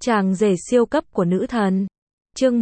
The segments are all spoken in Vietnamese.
Chàng rể siêu cấp của nữ thần. Chương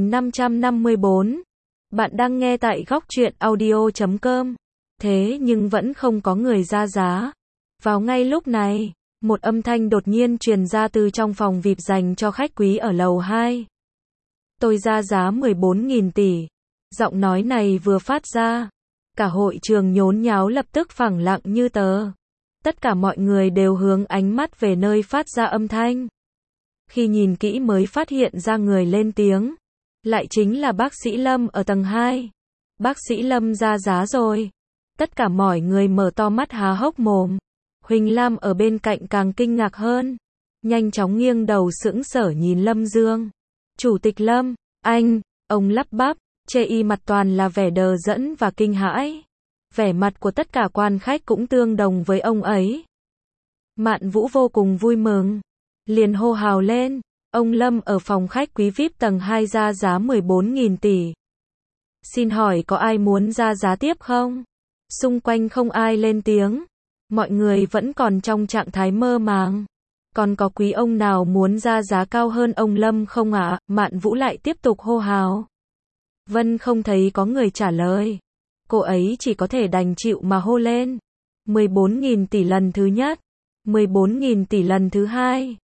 1554. Bạn đang nghe tại góc truyện audio.com. Thế nhưng vẫn không có người ra giá. Vào ngay lúc này, một âm thanh đột nhiên truyền ra từ trong phòng VIP dành cho khách quý ở lầu 2. Tôi ra giá 14.000 tỷ. Giọng nói này vừa phát ra, cả hội trường nhốn nháo lập tức phẳng lặng như tờ. Tất cả mọi người đều hướng ánh mắt về nơi phát ra âm thanh. Khi nhìn kỹ mới phát hiện ra người lên tiếng, lại chính là bác sĩ Lâm ở tầng 2. Bác sĩ Lâm ra giá rồi. Tất cả mọi người mở to mắt há hốc mồm. Huỳnh Lam ở bên cạnh càng kinh ngạc hơn. Nhanh chóng nghiêng đầu sững sờ nhìn Lâm Dương. Chủ tịch Lâm, ông lắp bắp, chê y mặt toàn là vẻ đờ đẫn và kinh hãi. Vẻ mặt của tất cả quan khách cũng tương đồng với ông ấy. Mạn Vũ vô cùng vui mừng, liền hô hào lên, ông Lâm ở phòng khách quý VIP tầng 2 ra giá 14.000 tỷ. Xin hỏi có ai muốn ra giá tiếp không? Xung quanh không ai lên tiếng, mọi người vẫn còn trong trạng thái mơ màng. Còn có quý ông nào muốn ra giá cao hơn ông Lâm không ạ? Mạn Vũ lại tiếp tục hô hào. Vân không thấy có người trả lời. Cô ấy chỉ có thể đành chịu mà hô lên. 14.000 tỷ lần thứ nhất. 14.000 tỷ lần thứ hai.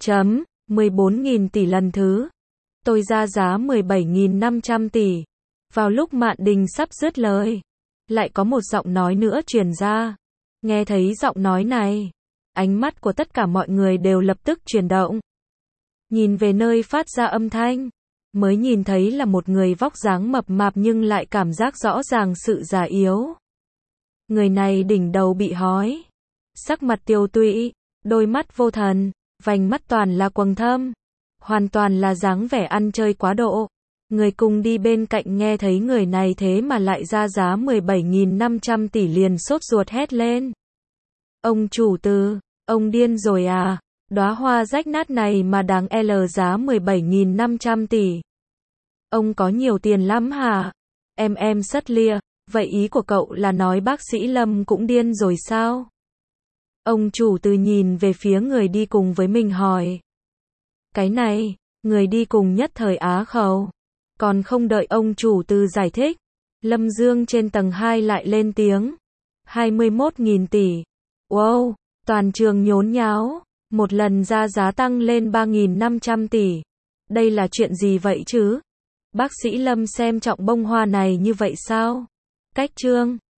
14.000 tỷ lần thứ. Tôi ra giá 17.500 tỷ. Vào lúc Mạn Đình sắp dứt lời, lại có một giọng nói nữa truyền ra. Nghe thấy giọng nói này, ánh mắt của tất cả mọi người đều lập tức chuyển động. Nhìn về nơi phát ra âm thanh, mới nhìn thấy là một người vóc dáng mập mạp nhưng lại cảm giác rõ ràng sự già yếu. Người này đỉnh đầu bị hói, sắc mặt tiều tụy, đôi mắt vô thần, vành mắt toàn là quầng thâm, hoàn toàn là dáng vẻ ăn chơi quá độ. Người cùng đi bên cạnh nghe thấy người này thế mà lại ra giá 17.500 tỷ liền sốt ruột hét lên. Ông chủ từ, ông điên rồi à? Đóa hoa rách nát này mà đáng L giá 17.500 tỷ. Ông có nhiều tiền lắm hả? Em sất lia, vậy ý của cậu là nói bác sĩ Lâm cũng điên rồi sao? Ông chủ từ nhìn về phía người đi cùng với mình hỏi. Cái này, người đi cùng nhất thời á khẩu. Còn không đợi ông chủ từ giải thích, Lâm Dương trên tầng 2 lại lên tiếng. 21.000 tỷ. Wow, toàn trường nhốn nháo. Một lần ra giá tăng lên 3.500 tỷ. Đây là chuyện gì vậy chứ? Bác sĩ Lâm xem trọng bông hoa này như vậy sao? Cách chương